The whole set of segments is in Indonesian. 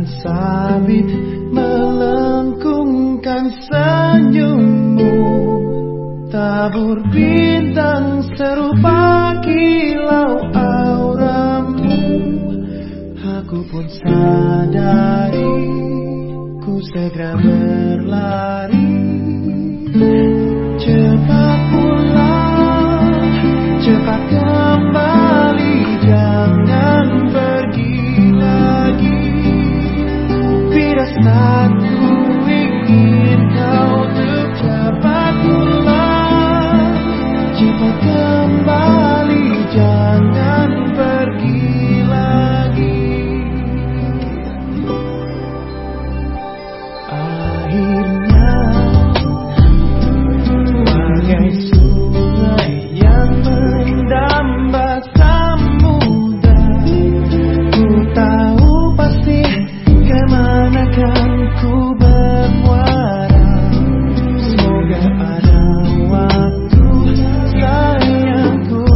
sabit melengkungkan senyummu, tabur bintang serupa kilau auramu. Aku pun sadari, ku segera berlari. Cepat pulang, cepat kembali, jangan pergi lagi. Firasatku ingin kau untuk cepat pulang, cepat kembali, jangan pergi lagi. Akhirnya bagai sungai yang mendamba samudra, ku tahu pasti kemana kan ku bermuara. Semoga pada waktu sayangku,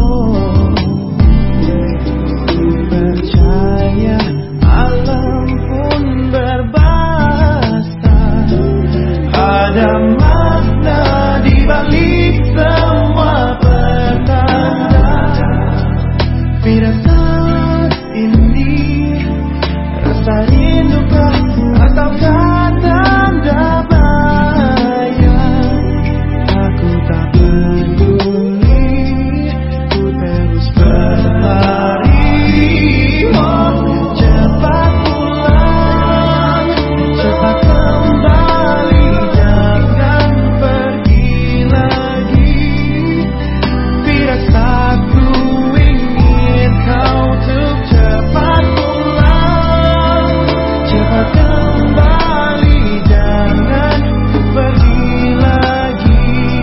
ku percaya alam pun berbahasa. Ada makna di balik semua pertanda. Firasat ini rasa rindukah ataukah tanda bayang? Aku tak peduli, ku terus berlari. Oh, cepat pulang, cepat kembali, jangan pergi lagi. Firasatku ingin kau untuk cepat pulang, cepat kembali, jangan pergi lagi.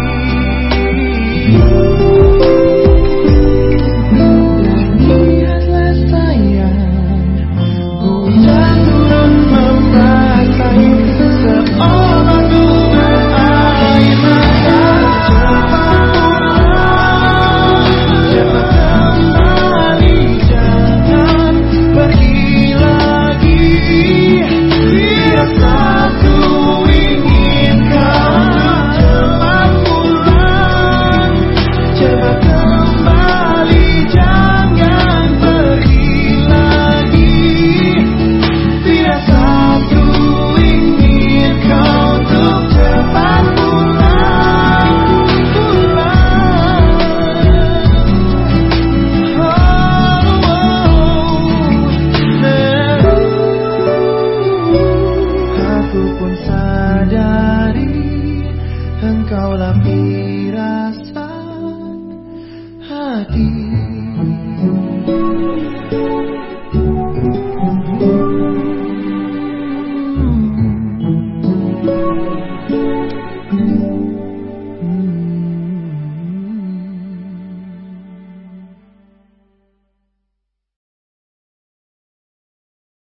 Lihatlah sayang, hujan turun membasahi seolah ku berair mata. Cepat kembali, jangan pergi lagi. Firasatku ingin kau cepat pulang, cepat kembali, jangan pergi lagi. Firasatku ingin kau untuk cepat pulang, Aku pun sadari engkaulah